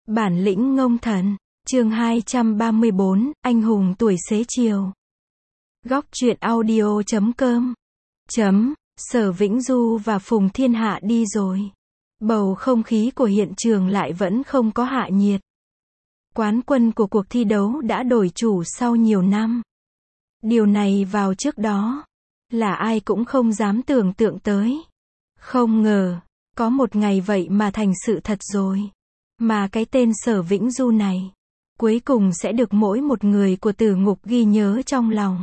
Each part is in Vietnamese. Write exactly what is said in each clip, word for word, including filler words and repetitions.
Bản lĩnh ngông thần, chương hai trăm ba mươi bốn, anh hùng tuổi xế chiều. Góc truyện audio chấm com chấm, Sở Vĩnh Du và Phùng Thiên Hạ đi rồi. Bầu không khí của hiện trường lại vẫn không có hạ nhiệt. Quán quân của cuộc thi đấu đã đổi chủ sau nhiều năm. Điều này vào trước đó, là ai cũng không dám tưởng tượng tới. Không ngờ, có một ngày vậy mà thành sự thật rồi. Mà cái tên Sở Vĩnh Du này, cuối cùng sẽ được mỗi một người của Tử Ngục ghi nhớ trong lòng.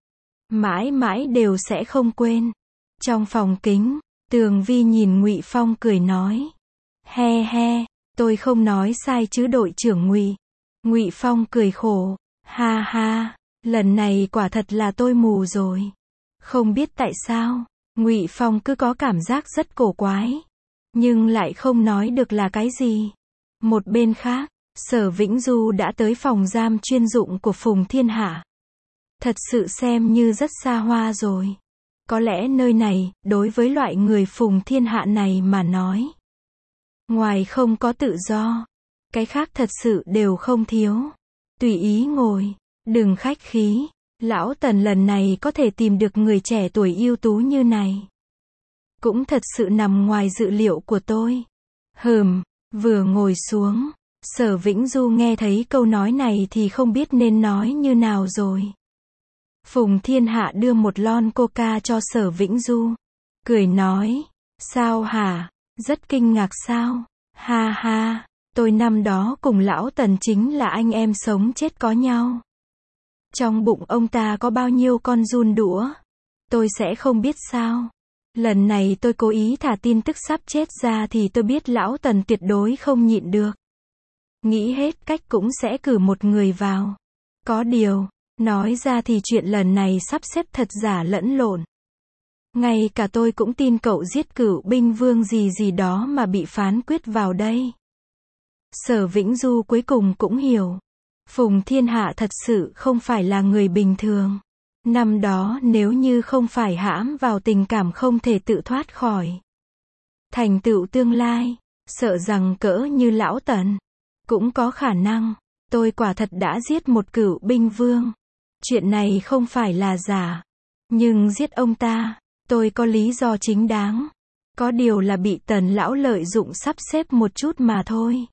Mãi mãi đều sẽ không quên. Trong phòng kính, Tường Vi nhìn Ngụy Phong cười nói. He he, tôi không nói sai chứ đội trưởng Ngụy. Ngụy Phong cười khổ. Ha ha, lần này quả thật là tôi mù rồi. Không biết tại sao, Ngụy Phong cứ có cảm giác rất cổ quái. Nhưng lại không nói được là cái gì. Một bên khác, Sở Vĩnh Du đã tới phòng giam chuyên dụng của Phùng Thiên Hạ. Thật sự xem như rất xa hoa rồi. Có lẽ nơi này, đối với loại người Phùng Thiên Hạ này mà nói, ngoài không có tự do, cái khác thật sự đều không thiếu. Tùy ý ngồi, đừng khách khí. Lão Tần lần này có thể tìm được người trẻ tuổi ưu tú như này, cũng thật sự nằm ngoài dự liệu của tôi. Hừm, vừa ngồi xuống, Sở Vĩnh Du nghe thấy câu nói này thì không biết nên nói như nào rồi. Phùng Thiên Hạ đưa một lon coca cho Sở Vĩnh Du. Cười nói, sao hả? Rất kinh ngạc sao? Ha ha, tôi năm đó cùng lão Tần chính là anh em sống chết có nhau. Trong bụng ông ta có bao nhiêu con giun đũa, tôi sẽ không biết sao. Lần này tôi cố ý thả tin tức sắp chết ra thì tôi biết lão Tần tuyệt đối không nhịn được. Nghĩ hết cách cũng sẽ cử một người vào. Có điều, nói ra thì chuyện lần này sắp xếp thật giả lẫn lộn. Ngay cả tôi cũng tin cậu giết Cửu Binh Vương gì gì đó mà bị phán quyết vào đây. Sở Vĩnh Du cuối cùng cũng hiểu. Phùng Thiên Hạ thật sự không phải là người bình thường. Năm đó nếu như không phải hãm vào tình cảm không thể tự thoát khỏi, thành tựu tương lai, sợ rằng cỡ như lão Tần, cũng có khả năng. Tôi quả thật đã giết một Cửu Binh Vương. Chuyện này không phải là giả. Nhưng giết ông ta, tôi có lý do chính đáng. Có điều là bị Tần lão lợi dụng sắp xếp một chút mà thôi.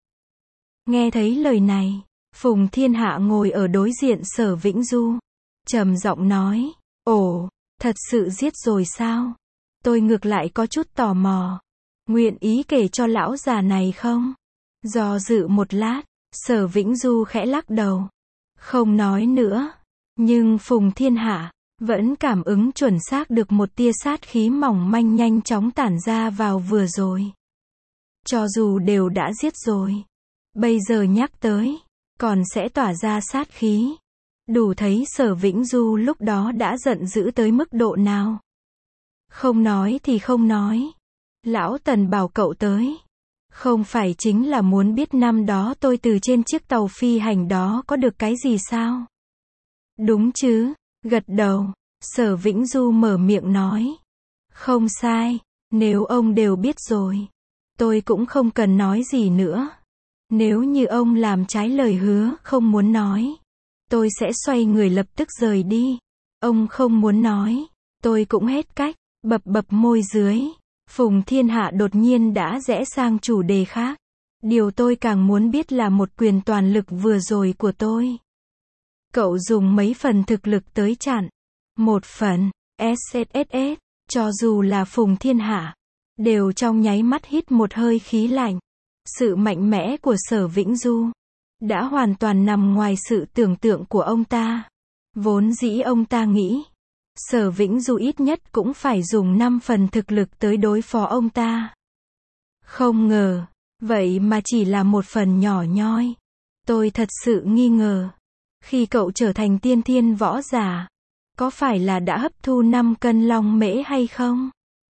Nghe thấy lời này, Phùng Thiên Hạ ngồi ở đối diện Sở Vĩnh Du, trầm giọng nói, ồ, thật sự giết rồi sao? Tôi ngược lại có chút tò mò. Nguyện ý kể cho lão già này không? Do dự một lát, Sở Vĩnh Du khẽ lắc đầu. Không nói nữa. Nhưng Phùng Thiên Hạ vẫn cảm ứng chuẩn xác được một tia sát khí mỏng manh nhanh chóng tản ra vào vừa rồi. Cho dù đều đã giết rồi, bây giờ nhắc tới, còn sẽ tỏa ra sát khí. Đủ thấy Sở Vĩnh Du lúc đó đã giận dữ tới mức độ nào. Không nói thì không nói. Lão Tần bảo cậu tới, không phải chính là muốn biết năm đó tôi từ trên chiếc tàu phi hành đó có được cái gì sao? Đúng chứ? Gật đầu, Sở Vĩnh Du mở miệng nói. Không sai, nếu ông đều biết rồi, tôi cũng không cần nói gì nữa. Nếu như ông làm trái lời hứa không muốn nói, tôi sẽ xoay người lập tức rời đi. Ông không muốn nói, tôi cũng hết cách. Bập bập môi dưới, Phùng Thiên Hạ đột nhiên đã rẽ sang chủ đề khác. Điều tôi càng muốn biết là một quyền toàn lực vừa rồi của tôi. Cậu dùng mấy phần thực lực tới chặn. Một phần, ét ét ét ét, cho dù là Phùng Thiên Hạ, đều trong nháy mắt hít một hơi khí lạnh. Sự mạnh mẽ của Sở Vĩnh Du đã hoàn toàn nằm ngoài sự tưởng tượng của ông ta. Vốn dĩ ông ta nghĩ, Sở Vĩnh Du ít nhất cũng phải dùng năm phần thực lực tới đối phó ông ta. Không ngờ, vậy mà chỉ là một phần nhỏ nhoi. Tôi thật sự nghi ngờ, khi cậu trở thành tiên thiên võ giả, có phải là đã hấp thu năm cân long mễ hay không?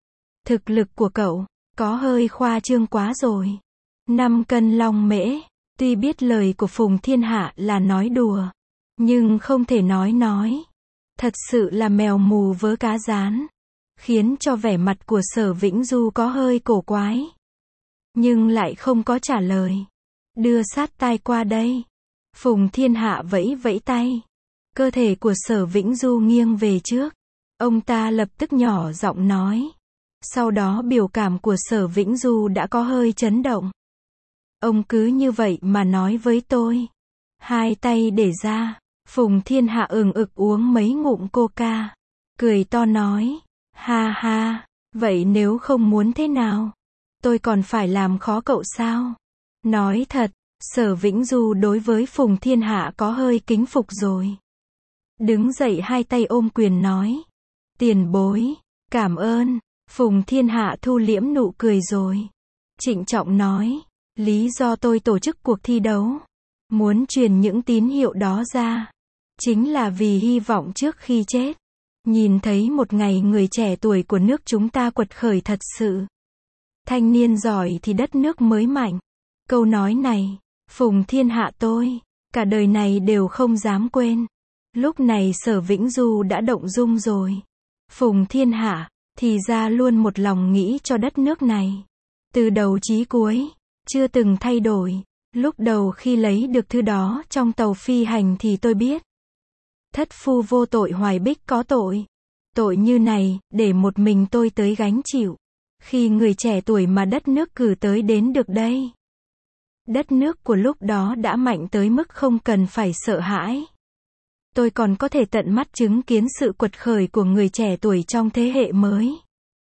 Thực lực của cậu, có hơi khoa trương quá rồi. năm cân long mễ, tuy biết lời của Phùng Thiên Hạ là nói đùa, nhưng không thể nói nói. Thật sự là mèo mù vớ cá rán, khiến cho vẻ mặt của Sở Vĩnh Du có hơi cổ quái. Nhưng lại không có trả lời. đưa sát tai qua đây. Phùng Thiên Hạ vẫy vẫy tay. Cơ thể của Sở Vĩnh Du nghiêng về trước. Ông ta lập tức nhỏ giọng nói. Sau đó biểu cảm của Sở Vĩnh Du đã có hơi chấn động. Ông cứ như vậy mà nói với tôi. Hai tay để ra. Phùng Thiên Hạ ừng ực uống mấy ngụm coca. Cười to nói. Ha ha, vậy nếu không muốn thế nào? Tôi còn phải làm khó cậu sao? Nói thật, Sở Vĩnh Du đối với Phùng Thiên Hạ có hơi kính phục rồi. Đứng dậy hai tay ôm quyền nói. Tiền bối, cảm ơn. Phùng Thiên Hạ thu liễm nụ cười rồi. Trịnh trọng nói. Lý do tôi tổ chức cuộc thi đấu, muốn truyền những tín hiệu đó ra, chính là vì hy vọng trước khi chết, nhìn thấy một ngày người trẻ tuổi của nước chúng ta quật khởi thật sự. Thanh niên giỏi thì đất nước mới mạnh. Câu nói này, Phùng Thiên Hạ tôi, cả đời này đều không dám quên. Lúc này Sở Vĩnh Du đã động dung rồi. Phùng Thiên Hạ, thì ra luôn một lòng nghĩ cho đất nước này. Từ đầu chí cuối, chưa từng thay đổi. Lúc đầu khi lấy được thư đó trong tàu phi hành thì tôi biết. Thất phu vô tội Hoài Bích có tội. Tội như này, để một mình tôi tới gánh chịu. Khi người trẻ tuổi mà đất nước cử tới đến được đây. Đất nước của lúc đó đã mạnh tới mức không cần phải sợ hãi. Tôi còn có thể tận mắt chứng kiến sự quật khởi của người trẻ tuổi trong thế hệ mới.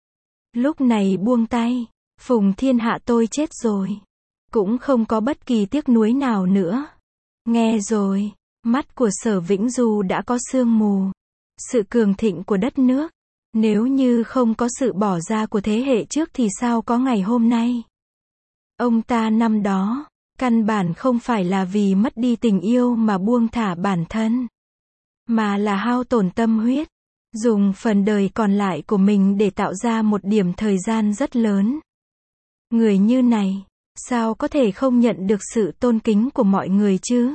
Lúc này buông tay, Phùng Thiên Hạ tôi chết rồi. Cũng không có bất kỳ tiếc nuối nào nữa. Nghe rồi, mắt của Sở Vĩnh Du đã có sương mù. Sự cường thịnh của đất nước, nếu như không có sự bỏ ra của thế hệ trước thì sao có ngày hôm nay. Ông ta năm đó, căn bản không phải là vì mất đi tình yêu mà buông thả bản thân, mà là hao tổn tâm huyết, dùng phần đời còn lại của mình để tạo ra một điểm thời gian rất lớn. Người như này, sao có thể không nhận được sự tôn kính của mọi người chứ?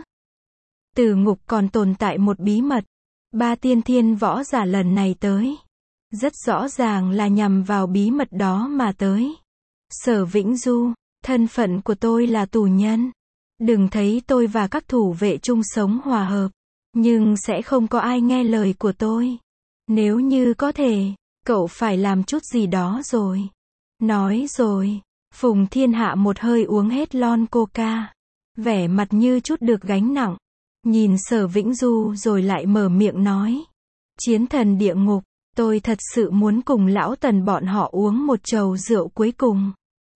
Tử ngục còn tồn tại một bí mật. Ba tiên thiên võ giả lần này tới, rất rõ ràng là nhằm vào bí mật đó mà tới. Sở Vĩnh Du, thân phận của tôi là tù nhân. Đừng thấy tôi và các thủ vệ chung sống hòa hợp, nhưng sẽ không có ai nghe lời của tôi. Nếu như có thể, cậu phải làm chút gì đó rồi. Nói rồi, Phùng Thiên Hạ một hơi uống hết lon coca, vẻ mặt như chút được gánh nặng. Nhìn Sở Vĩnh Du rồi lại mở miệng nói. Chiến thần địa ngục, tôi thật sự muốn cùng lão Tần bọn họ uống một chầu rượu cuối cùng.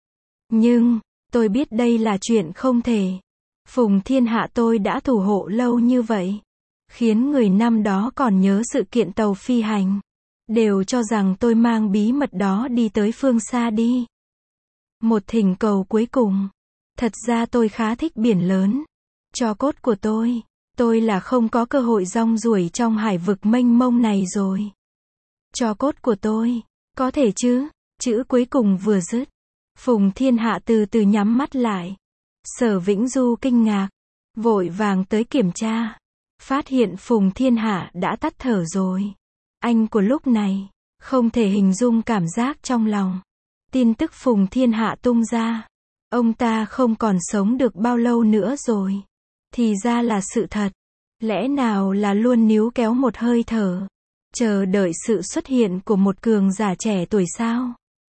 Nhưng, tôi biết đây là chuyện không thể. Phùng Thiên Hạ tôi đã thủ hộ lâu như vậy, khiến người năm đó còn nhớ sự kiện tàu phi hành, đều cho rằng tôi mang bí mật đó đi tới phương xa đi. Một thỉnh cầu cuối cùng. Thật ra tôi khá thích biển lớn. Tro cốt của tôi, tôi là không có cơ hội rong ruổi trong hải vực mênh mông này rồi. Tro cốt của tôi, có thể chứ? Chữ cuối cùng vừa dứt, Phùng Thiên Hạ từ từ nhắm mắt lại. Sở Vĩnh Du kinh ngạc, vội vàng tới kiểm tra, phát hiện Phùng Thiên Hạ đã tắt thở rồi. Anh của lúc này, không thể hình dung cảm giác trong lòng. Tin tức Phùng Thiên Hạ tung ra, ông ta không còn sống được bao lâu nữa rồi. Thì ra là sự thật. Lẽ nào là luôn níu kéo một hơi thở, chờ đợi sự xuất hiện của một cường giả trẻ tuổi sao?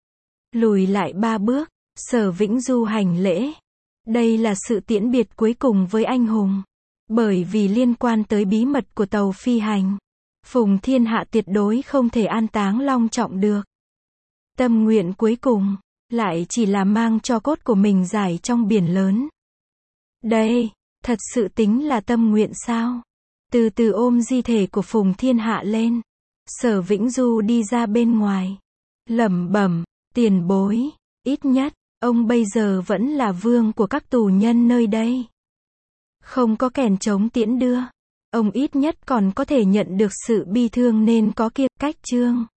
Lùi lại ba bước, Sở Vĩnh Du hành lễ. Đây là sự tiễn biệt cuối cùng với anh hùng. Bởi vì liên quan tới bí mật của tàu phi hành, Phùng Thiên Hạ tuyệt đối không thể an táng long trọng được. Tâm nguyện cuối cùng, lại chỉ là mang tro cốt của mình rải trong biển lớn. Đây, thật sự tính là tâm nguyện sao? Từ từ ôm di thể của Phùng Thiên Hạ lên, Sở Vĩnh Du đi ra bên ngoài, lẩm bẩm, tiền bối, ít nhất, ông bây giờ vẫn là vương của các tù nhân nơi đây. Không có kèn trống tiễn đưa, ông ít nhất còn có thể nhận được sự bi thương nên có kia cách trương.